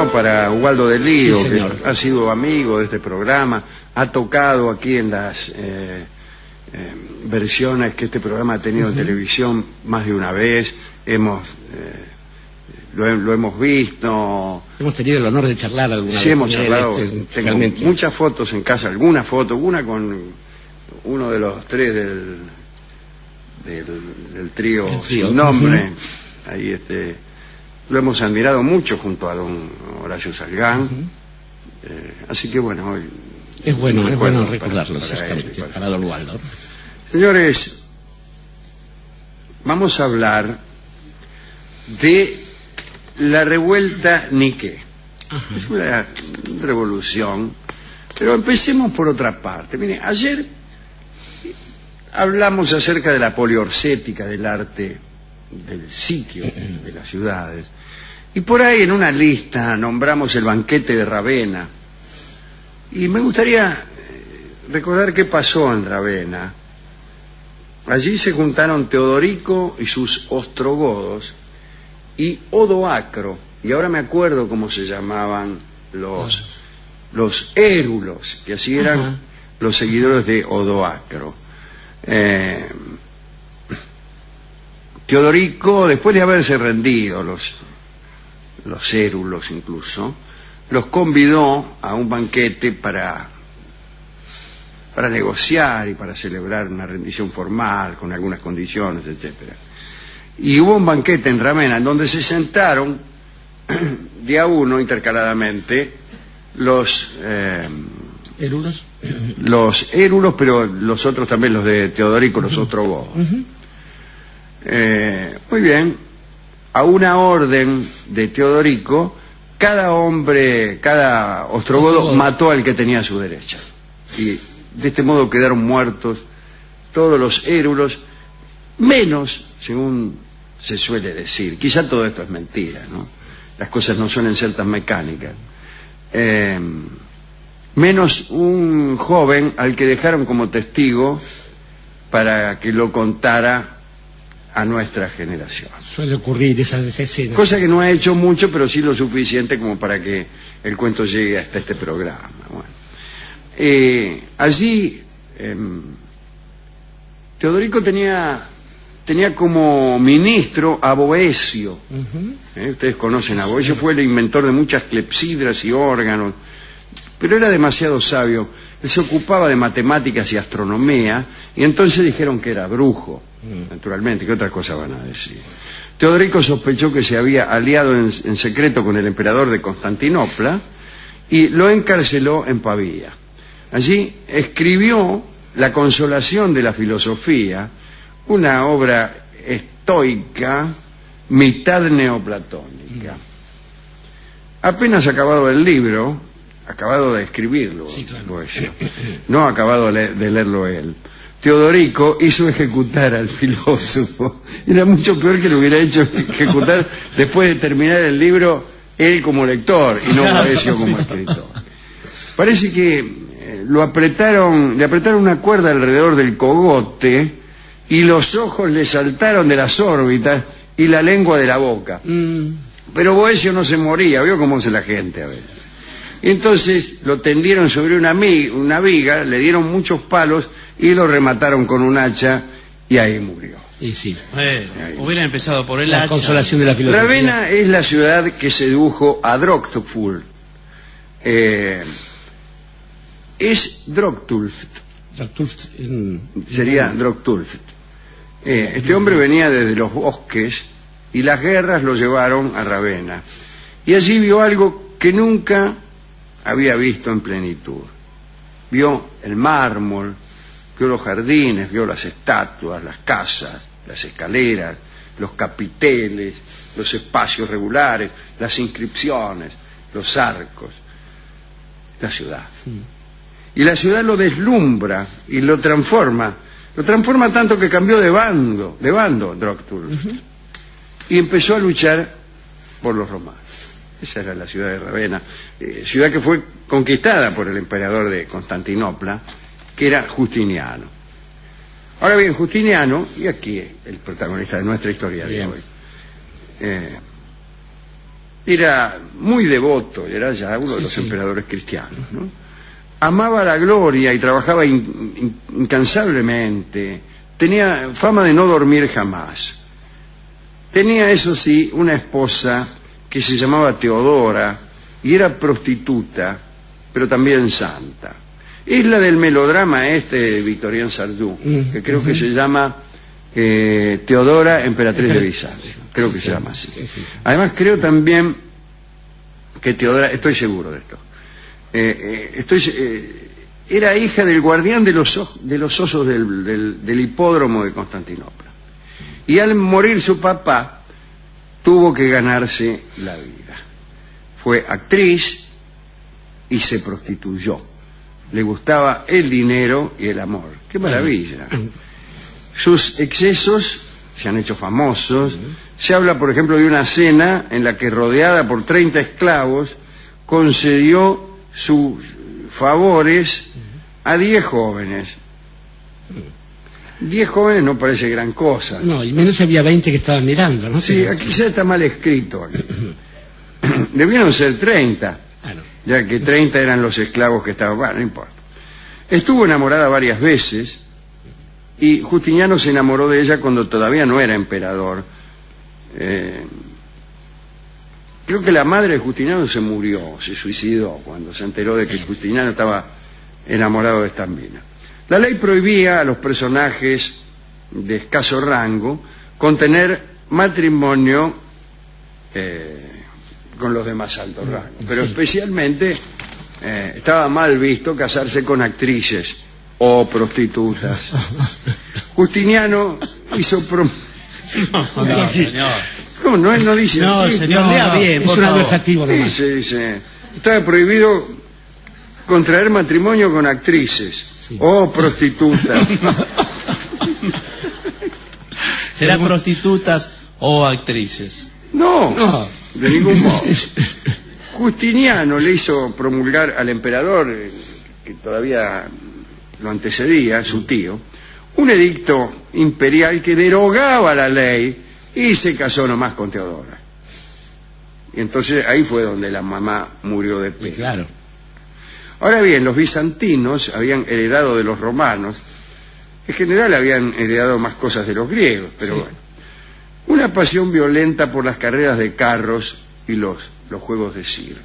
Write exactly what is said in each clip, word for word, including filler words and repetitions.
turno para Ubaldo del Lío, Sí, que ha sido amigo de este programa, ha tocado aquí en las eh, eh, versiones que este programa ha tenido uh-huh. en televisión más de una vez. Hemos eh, lo, lo hemos visto. Hemos tenido el honor de charlar alguna vez. Sí, hemos charlado. Este, tengo realmente. muchas fotos en casa, algunas fotos, una con uno de los tres del del, del trío, el trío sin nombre. Uh-huh. Ahí este lo hemos admirado mucho junto a don Horacio Salgán. Uh-huh. eh, así que bueno, hoy es bueno, es bueno recordarlo, para, para, él, para, para don Ubaldo. Señores, vamos a hablar de la revuelta Niqué. Uh-huh. Es una revolución, pero empecemos por otra parte. Mire, ayer hablamos acerca de la poliorcética del arte del sitio de las ciudades, y por ahí en una lista nombramos el banquete de Ravenna, y me gustaría recordar qué pasó en Ravenna. Allí se juntaron Teodorico y sus ostrogodos y Odoacro, y ahora me acuerdo cómo se llamaban los los érulos, que así eran uh-huh. los seguidores de Odoacro. Eh, Teodorico, después de haberse rendido, los los érulos incluso, los convidó a un banquete para para negociar y para celebrar una rendición formal con algunas condiciones, etcétera. Y hubo un banquete en Ravenna en donde se sentaron de a uno intercaladamente los eh, érulos, los érulos, pero los otros también, los de Teodorico, los ostrogodos. Uh-huh. Eh, muy bien, a una orden de Teodorico, cada hombre, cada ostrogodo oh, oh. mató al que tenía a su derecha, y de este modo quedaron muertos todos los érulos, menos, según se suele decir, quizá todo esto es mentira, ¿no? Las cosas no suelen ser tan mecánicas, eh, menos un joven al que dejaron como testigo para que lo contara a nuestra generación. Suele ocurrir esas escenas. Cosa que no ha hecho mucho, pero sí lo suficiente como para que el cuento llegue hasta este programa. Bueno, eh, allí eh, Teodorico tenía tenía como ministro a Boecio. Uh-huh. eh, ustedes conocen a Boecio, fue el inventor de muchas clepsidras y órganos, pero era demasiado sabio. Él se ocupaba de matemáticas y astronomía, y entonces dijeron que era brujo. Mm. Naturalmente, ¿qué otra cosa van a decir? Teodorico sospechó que se había aliado en, en secreto con el emperador de Constantinopla y lo encarceló en Pavía. Allí escribió La consolación de la filosofía, una obra estoica, mitad neoplatónica. Mm. Apenas acabado el libro, acabado de escribirlo, sí, claro. Boecio, no acabado de leerlo él, Teodorico hizo ejecutar al filósofo. Era mucho peor que lo hubiera hecho ejecutar después de terminar el libro él como lector y no Boecio como escritor. Parece que eh, lo apretaron, le apretaron una cuerda alrededor del cogote y los ojos le saltaron de las órbitas y la lengua de la boca. Mm. Pero Boecio no se moría, vio cómo hace la gente a veces. Entonces lo tendieron sobre una, una viga, le dieron muchos palos y lo remataron con un hacha y ahí murió. Y sí, bueno, ahí. Hubieran empezado por el la hacha. Consolación de la filosofía. Ravenna es la ciudad que sedujo a Droctulf. Eh, es Droctulf. Droctulf en... Sería Droctulf. Eh, este hombre venía desde los bosques y las guerras lo llevaron a Ravenna. Y allí vio algo que nunca había visto en plenitud. Vio el mármol, vio los jardines, vio las estatuas, las casas, las escaleras, los capiteles, los espacios regulares, las inscripciones, los arcos, la ciudad. Sí. Y la ciudad lo deslumbra y lo transforma, lo transforma tanto que cambió de bando, de bando Droctulf, uh-huh. y empezó a luchar por los romanos. Esa era la ciudad de Ravenna, eh, ciudad que fue conquistada por el emperador de Constantinopla, que era Justiniano. Ahora bien, Justiniano, y aquí el protagonista de nuestra historia bien. de hoy, eh, era muy devoto, era ya uno sí, de los sí. emperadores cristianos, ¿no? Amaba la gloria y trabajaba in, in, incansablemente, tenía fama de no dormir jamás. Tenía, eso sí, una esposa que se llamaba Teodora y era prostituta, pero también santa. Es la del melodrama este de Victorien Sardou, que creo uh-huh. que se llama eh, Teodora, emperatriz de Bizancio. Creo sí, que sí, se llama así. Sí, sí. Además, creo también que Teodora, estoy seguro de esto, eh, eh, estoy, eh, era hija del guardián de los, de los osos del, del, del hipódromo de Constantinopla. Y al morir su papá, tuvo que ganarse la vida. Fue actriz y se prostituyó. Le gustaba el dinero y el amor. ¡Qué maravilla! Sus excesos se han hecho famosos. Se habla, por ejemplo, de una cena en la que, rodeada por treinta esclavos, concedió sus favores a diez jóvenes. Diez jóvenes no parece gran cosa. No, y menos había veinte que estaban mirando, ¿no? Sí, aquí ya está mal escrito. Aquí. Debieron ser treinta, claro. Ya que treinta eran los esclavos que estaban... Bueno, no importa. Estuvo enamorada varias veces y Justiniano se enamoró de ella cuando todavía no era emperador. Eh, creo que la madre de Justiniano se murió, se suicidó cuando se enteró de que Justiniano estaba enamorado de esta mina. La ley prohibía a los personajes de escaso rango contener matrimonio eh, con los de más alto rango, pero sí. especialmente eh, estaba mal visto casarse con actrices o prostitutas. Justiniano hizo prom... No, no, señor. ¿Cómo? No, él no dice no, así. Señor, no, lea no, bien, es por un favor. adversativo. Dice, dice, estaba prohibido contraer matrimonio con actrices sí. o prostitutas. ¿Será prostitutas o actrices? No, no, de ningún modo. Justiniano le hizo promulgar al emperador, que todavía lo antecedía, su tío, un edicto imperial que derogaba la ley y se casó nomás con Teodora. Y entonces ahí fue donde la mamá murió de pena. Claro. Ahora bien, los bizantinos habían heredado de los romanos, en general habían heredado más cosas de los griegos, pero sí. bueno, una pasión violenta por las carreras de carros y los, los juegos de circo.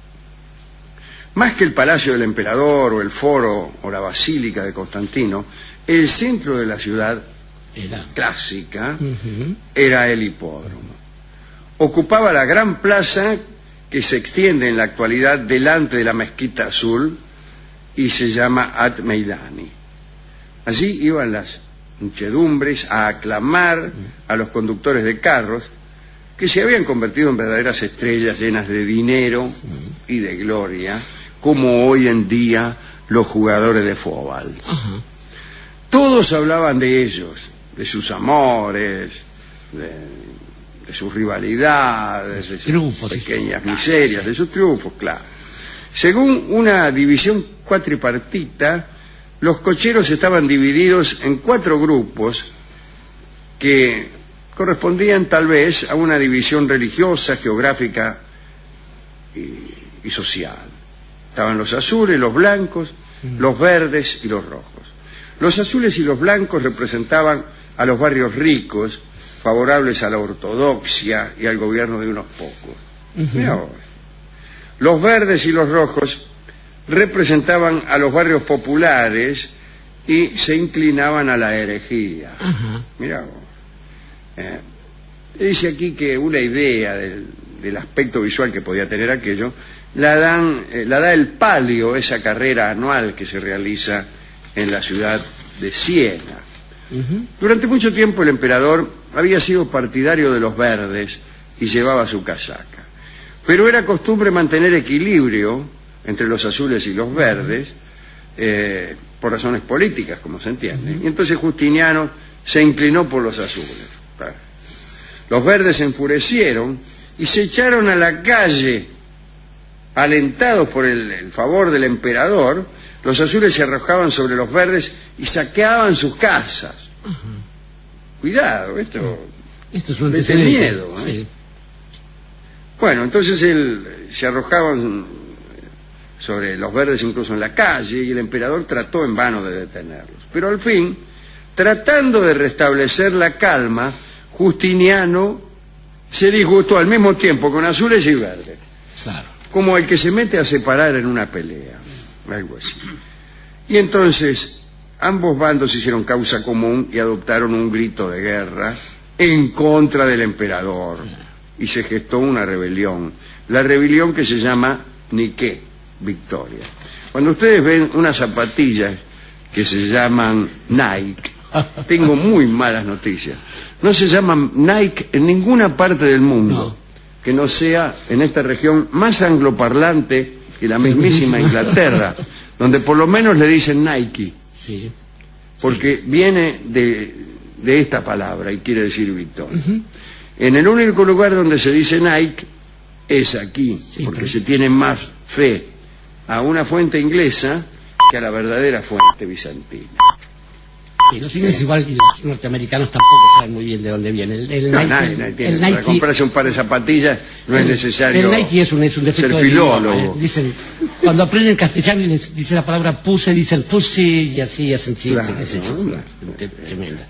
Más que el palacio del emperador o el foro o la basílica de Constantino, el centro de la ciudad era. clásica uh-huh. era el hipódromo. Ocupaba la gran plaza que se extiende en la actualidad delante de la Mezquita Azul y se llama At Meidani. Allí iban las muchedumbres a aclamar a los conductores de carros que se habían convertido en verdaderas estrellas llenas de dinero y de gloria, como hoy en día los jugadores de fútbol. Uh-huh. Todos hablaban de ellos, de sus amores, de, de sus rivalidades, de sus triunfos, pequeñas miserias, de sus triunfos, claro. Según una división cuatripartita, los cocheros estaban divididos en cuatro grupos que correspondían tal vez a una división religiosa, geográfica y, y social. Estaban los azules, los blancos, mm. los verdes y los rojos. Los azules y los blancos representaban a los barrios ricos, favorables a la ortodoxia y al gobierno de unos pocos. Uh-huh. Mirá vos. Los verdes y los rojos representaban a los barrios populares y se inclinaban a la herejía. Uh-huh. Mirá vos. Eh, dice aquí que una idea del, del aspecto visual que podía tener aquello la, dan, eh, la da el palio, esa carrera anual que se realiza en la ciudad de Siena. Uh-huh. Durante mucho tiempo el emperador había sido partidario de los verdes y llevaba su casaca, pero era costumbre mantener equilibrio entre los azules y los verdes eh, por razones políticas, como se entiende. Uh-huh. Y entonces Justiniano se inclinó por los azules. Los verdes se enfurecieron y se echaron a la calle, alentados por el, el favor del emperador. Los azules se arrojaban sobre los verdes y saqueaban sus casas. Uh-huh. Cuidado, esto, esto es un de miedo. ¿eh? Sí. Bueno, entonces él se arrojaban sobre los verdes incluso en la calle, y el emperador trató en vano de detenerlos. Pero al fin, tratando de restablecer la calma, Justiniano se disgustó al mismo tiempo con azules y verdes. Claro. Como el que se mete a separar en una pelea, algo así. Y entonces ambos bandos hicieron causa común y adoptaron un grito de guerra en contra del emperador, y se gestó una rebelión, la rebelión que se llama Niké, victoria. Cuando ustedes ven unas zapatillas que se llaman Nike, tengo muy malas noticias. No se llaman Nike en ninguna parte del mundo, no, que no sea en esta región más angloparlante que la mismísima Inglaterra, donde por lo menos le dicen Nike, sí, porque sí. viene de, de esta palabra y quiere decir victoria. Uh-huh. En el único lugar donde se dice Nike es aquí, sí, porque pero... se tiene más fe a una fuente inglesa que a la verdadera fuente bizantina. Sí, los ingleses igual y los norteamericanos tampoco saben muy bien de dónde viene. El, el no, Nike, nadie, nadie tiene. El Para Nike, comprarse un par de zapatillas no el, es necesario el Nike es un, es un defecto ser filólogo. De, eh, dicen, cuando aprenden castellano y les dice la palabra puse, dicen pussy, y así hacen chistes, claro, qué sé yo. Claro. Tremenda.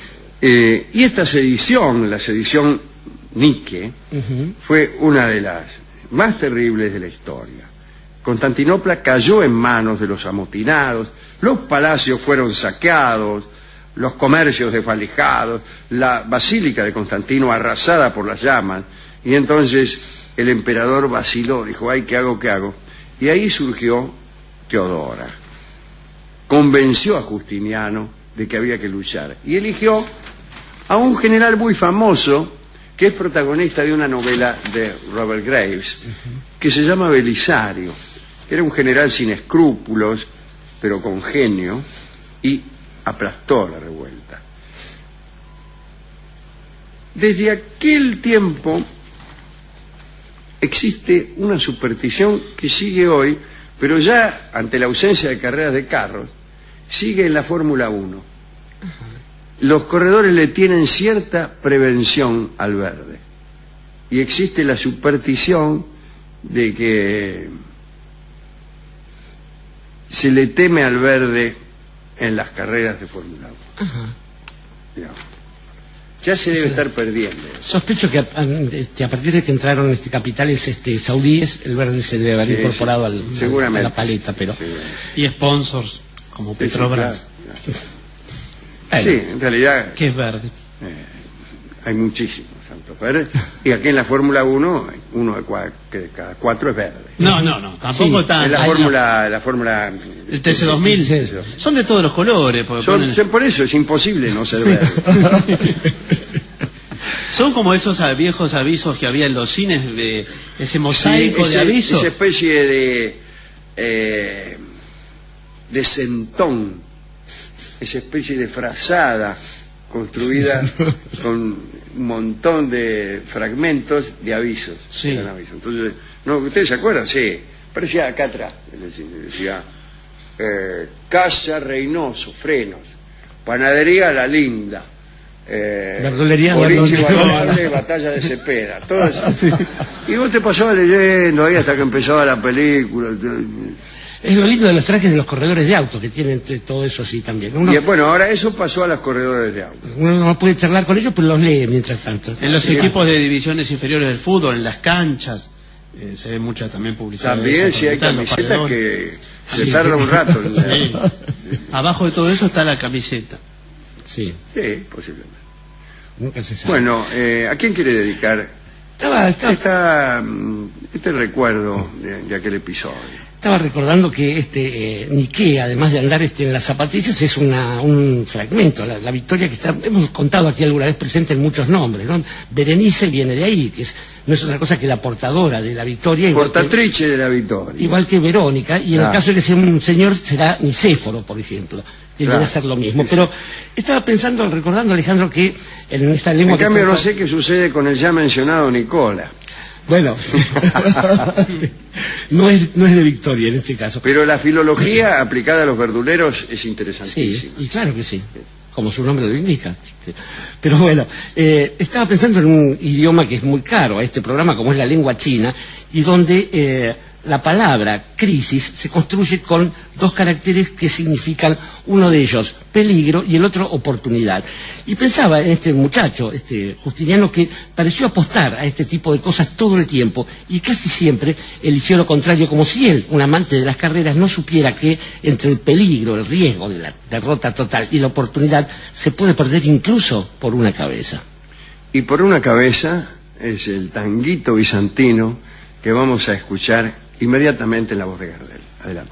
Eh, y esta sedición, la sedición Nike, uh-huh, fue una de las más terribles de la historia. Constantinopla cayó en manos de los amotinados, los palacios fueron saqueados, los comercios desvalijados, la basílica de Constantino arrasada por las llamas, y entonces el emperador vaciló, dijo, ay, ¿qué hago, qué hago? Y ahí surgió Teodora. Convenció a Justiniano de que había que luchar, y eligió a un general muy famoso, que es protagonista de una novela de Robert Graves, que se llama Belisario. Era un general sin escrúpulos, pero con genio, y aplastó la revuelta. Desde aquel tiempo existe una superstición que sigue hoy, pero ya ante la ausencia de carreras de carros, sigue en la Fórmula uno. Los corredores le tienen cierta prevención al verde, y existe la superstición de que se le teme al verde en las carreras de Fórmula uno. Ajá. Ya. ya se debe estar perdiendo. Sospecho que a, a, a partir de que entraron este, capitales este, saudíes, el verde se debe haber sí, incorporado al, seguramente. a la paleta, pero y sponsors como Petrobras. Sí, claro, claro. Sí, en realidad ¿qué es verde? Eh, hay muchísimos santos verdes, y aquí en la Fórmula uno uno de, cua, que de cada cuatro es verde. No, no, no, tampoco sí, tan. En la Fórmula, no. la Fórmula el T C dos mil sí, son de todos los colores. Son, ponen... Por eso es imposible no ser verde. Son como esos viejos avisos que había en los cines, de ese mosaico sí, ese, de avisos. Esa especie de eh, de centón, esa especie de frazada construida con un montón de fragmentos de avisos. Sí. avisos. Entonces, ¿no? ¿Ustedes se acuerdan? Sí. Parecía acá atrás. Decía, eh, Casa Reynoso, frenos. Panadería La Linda. Eh, Verdulería Boliche Valorable, Batalla de Cepeda. Todo eso. Sí. Y vos te pasabas leyendo ahí hasta que empezaba la película. Es lo lindo de los trajes de los corredores de autos, que tienen todo eso así también. Uno, y bueno, ahora eso pasó a los corredores de autos. Uno no puede charlar con ellos, pero los lee mientras tanto. En los sí, equipos de divisiones inferiores del fútbol, en las canchas, eh, se ve mucha también publicidad. También, si hay camisetas que se sí, tarda un rato. Sí. Abajo de todo eso está la camiseta. Sí. Sí, posiblemente. Nunca se sabe. Bueno, eh, ¿a quién quiere dedicar estaba, estaba... Esta, este recuerdo de, de aquel episodio? Estaba recordando que este eh, Niké, además de andar este, en las zapatillas, es una, un fragmento, la, la victoria que está, hemos contado aquí alguna vez presente en muchos nombres, ¿no? Berenice viene de ahí, que es, no es otra cosa que la portadora de la victoria. Portatrice que, de la victoria. Igual que Verónica, y en claro. el caso de que sea un señor será Nicéforo, por ejemplo, que claro. viene a ser lo mismo. Sí, pero estaba pensando, recordando, Alejandro, que en esta lengua... En cambio, que no sé qué sucede con el ya mencionado Nicola. Bueno, no es, no es de victoria en este caso. Pero la filología aplicada a los verduleros es interesantísima. Sí, y claro que sí, como su nombre lo indica. Este. Pero bueno, eh, estaba pensando en un idioma que es muy caro a este programa, como es la lengua china, y donde eh, la palabra crisis se construye con dos caracteres que significan, uno de ellos peligro y el otro oportunidad. Y pensaba en este muchacho, este Justiniano, que pareció apostar a este tipo de cosas todo el tiempo y casi siempre eligió lo contrario, como si él, un amante de las carreras, no supiera que entre el peligro, el riesgo de la derrota total y la oportunidad se puede perder incluso por una cabeza. Y por una cabeza es el tanguito bizantino que vamos a escuchar inmediatamente en la voz de Gardel. Adelante.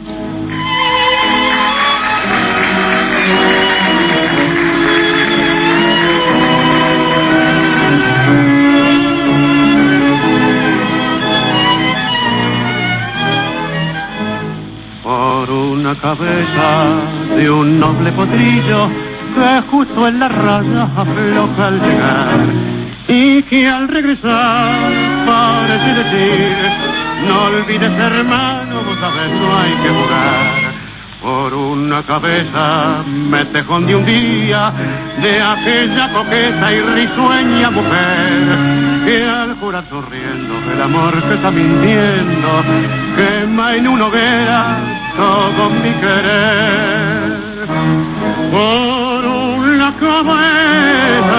Por una cabeza de un noble potrillo que justo en la raya afloja al llegar y que al regresar parece decir: no olvides, hermano, vos sabés, no hay que jugar. Por una cabeza me tejón de un día de aquella coqueta y risueña mujer que al jurar sonriendo el amor que está mintiendo quema en una hoguera todo mi querer. Por una cabeza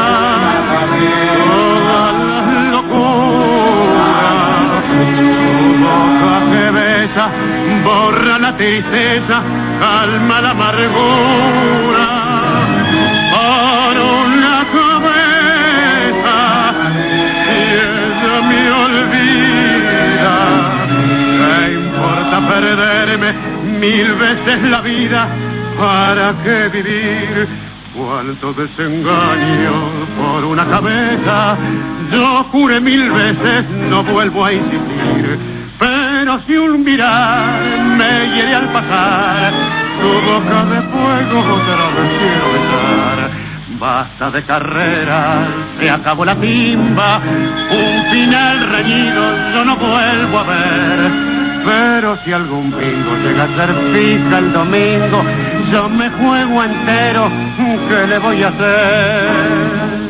todas las locuras, tu boca que besa borra la tristeza, calma la amargura. Por una cabeza si ella me olvida, ¿qué importa perderme mil veces la vida? ¿Para qué vivir? Cuánto desengaño por una cabeza. Yo juré mil veces, no vuelvo a insistir. Pero si un mirar me hiere al pasar, tu boca de fuego otra vez quiero besar. Basta de carreras, se acabó la timba, un final reñido yo no vuelvo a ver. Pero si algún bingo llega a ser fija el domingo, yo me juego entero, ¿qué le voy a hacer?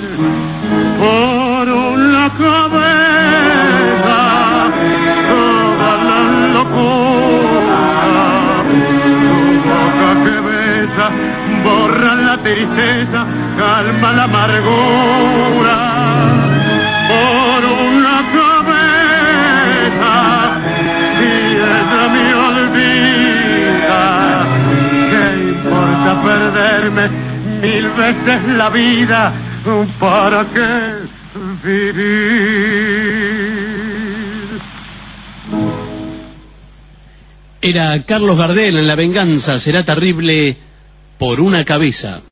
Por una cabeza toda la locura, tu boca que besa borra la tristeza, calma la amargura. Por una cabeza si ella me olvida, ¿qué importa perderme mil veces la vida? ¿Para qué vivir? Era Carlos Gardel en La venganza será terrible por una cabeza.